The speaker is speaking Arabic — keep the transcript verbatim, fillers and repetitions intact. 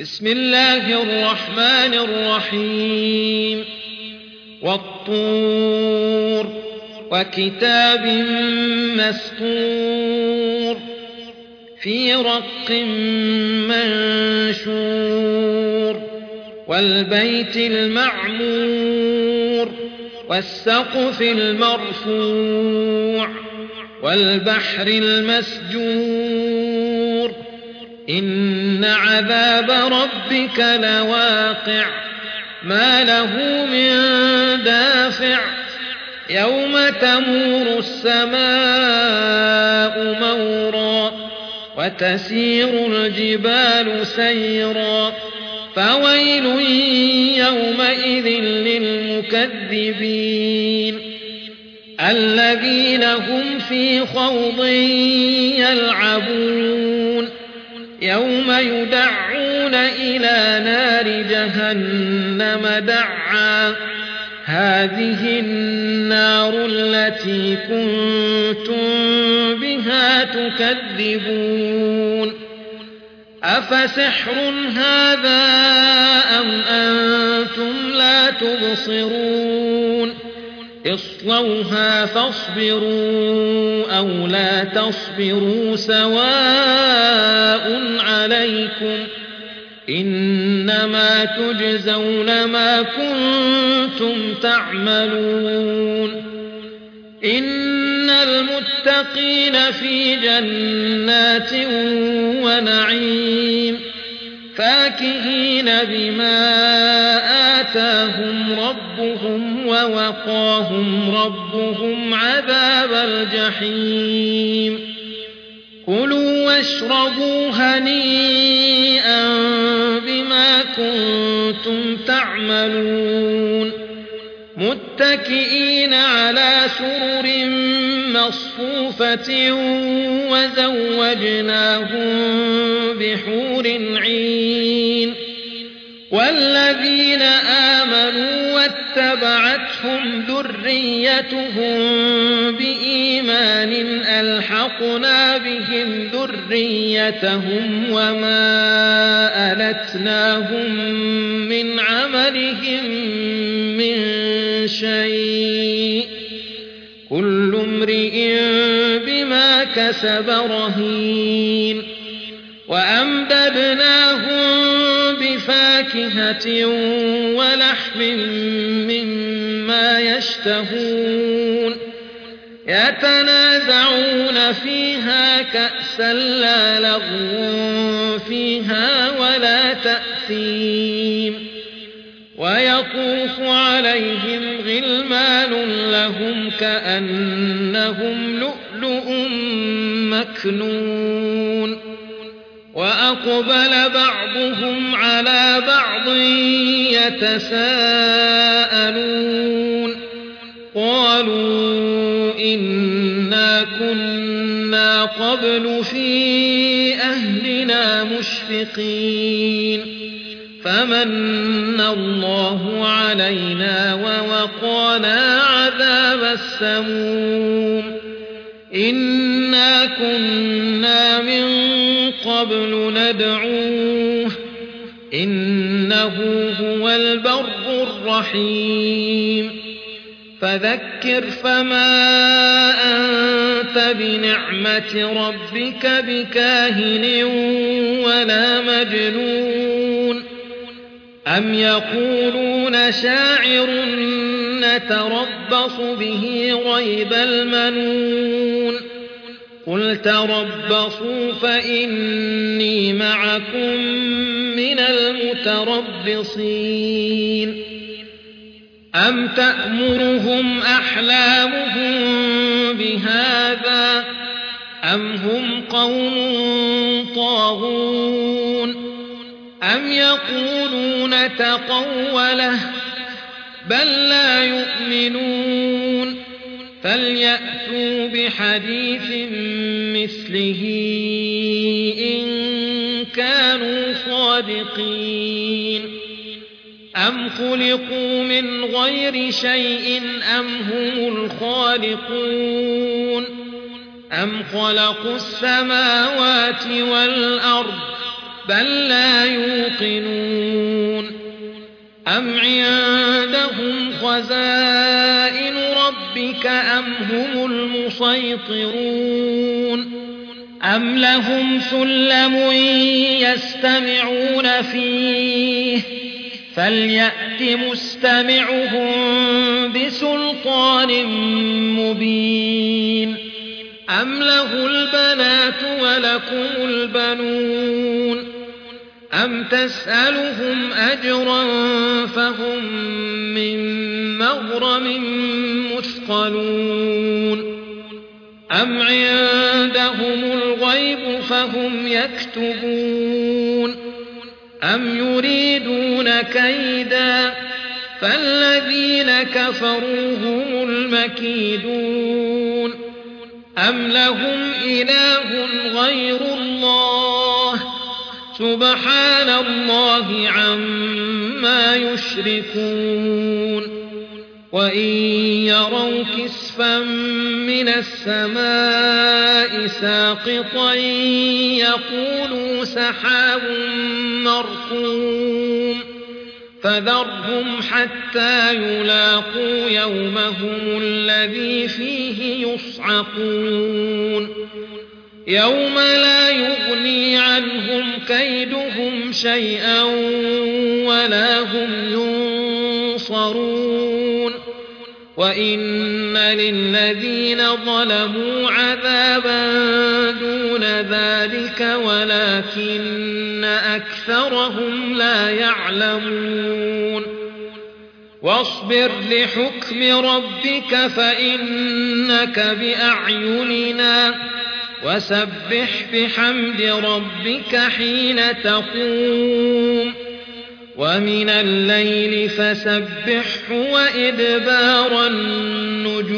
بسم الله الرحمن الرحيم والطور وكتاب مسطور في رق منشور والبيت المعمور والسقف المرفوع والبحر المسجور إن عذاب ربك لواقع ما له من دافع يوم تمور السماء مورا وتسير الجبال سيرا فويل يومئذ للمكذبين الذين هم في خوض يلعبون يوم يدعون إلى نار جهنم دعا هذه النار التي كنتم بها تكذبون أفسحر هذا أم أنتم لا تبصرون اصلوها فاصبروا أو لا تصبروا سواء عليكم إنما تجزون ما كنتم تعملون إن المتقين في جنات ونعيم فاكهين بما آتاهم ربهم ووقاهم ربهم عذاب الجحيم كلوا واشربوا هنيئا بما كنتم تعملون متكئين على سرر مصفوفة وزوجناهم بحور عين والذين آمنوا واتبعتهم ذريتهم بإيمان ألحقنا بهم ذريتهم وما ألتناهم من عملهم من شيء كل امرئ بما كسب رهين وأمددناهم بفاكهة ولحم مما يشتهون يتنازعون فيها كأسا لا لغو فيها ولا تأثيم ويطوف عليهم غلمان لهم كأنهم لؤلؤ مكنون وأقبل بعضهم على بعض يتساءلون قالوا إنا كنا قبل في أهلنا مشفقين فمن الله علينا ووقانا عذاب السموم إنا كنا من قبل ندعوه إنه هو البر الرحيم فذكر فما أنت بنعمة ربك بكاهن ولا مجنون أم يقولون شاعر نتربص به ريب المنون قل تربصوا فإني معكم من المتربصين أم تأمرهم أحلامهم بهذا أم هم قوم طاغون أم يقولون تقوله بل لا يؤمنون فليأتوا بحديث مثله إن كانوا صادقين أم خلقوا من غير شيء أم هم الخالقون أم خلقوا السماوات والأرض بل لا يوقنون أم عندهم خزائن ربك أم هم المسيطرون أم لهم سلم يستمعون فيه فليأت مستمعهم بسلطان مبين أم له البنات ولكم البنون أم تسألهم أجرا فهم من مغرم مثقلون أم عندهم الغيب فهم يكتبون أم يريدون كيدا فالذين كفروا هم المكيدون أم لهم إله غير الله سبحان الله عما يشركون وإن يروا كسفا من السماء ساقطا يقولوا سحاب مركوم فذرهم حتى يلاقوا يومهم الذي فيه يصعقون يوم لا يغني عنهم كيدهم شيئا ولا هم ينصرون وإن للذين ظلموا عذابا دون ذلك ولكن أكثرهم لا يعلمون واصبر لحكم ربك فإنك بأعيننا وسبح بحمد ربك حين تقوم ومن الليل فسبحه وإدبار النجوم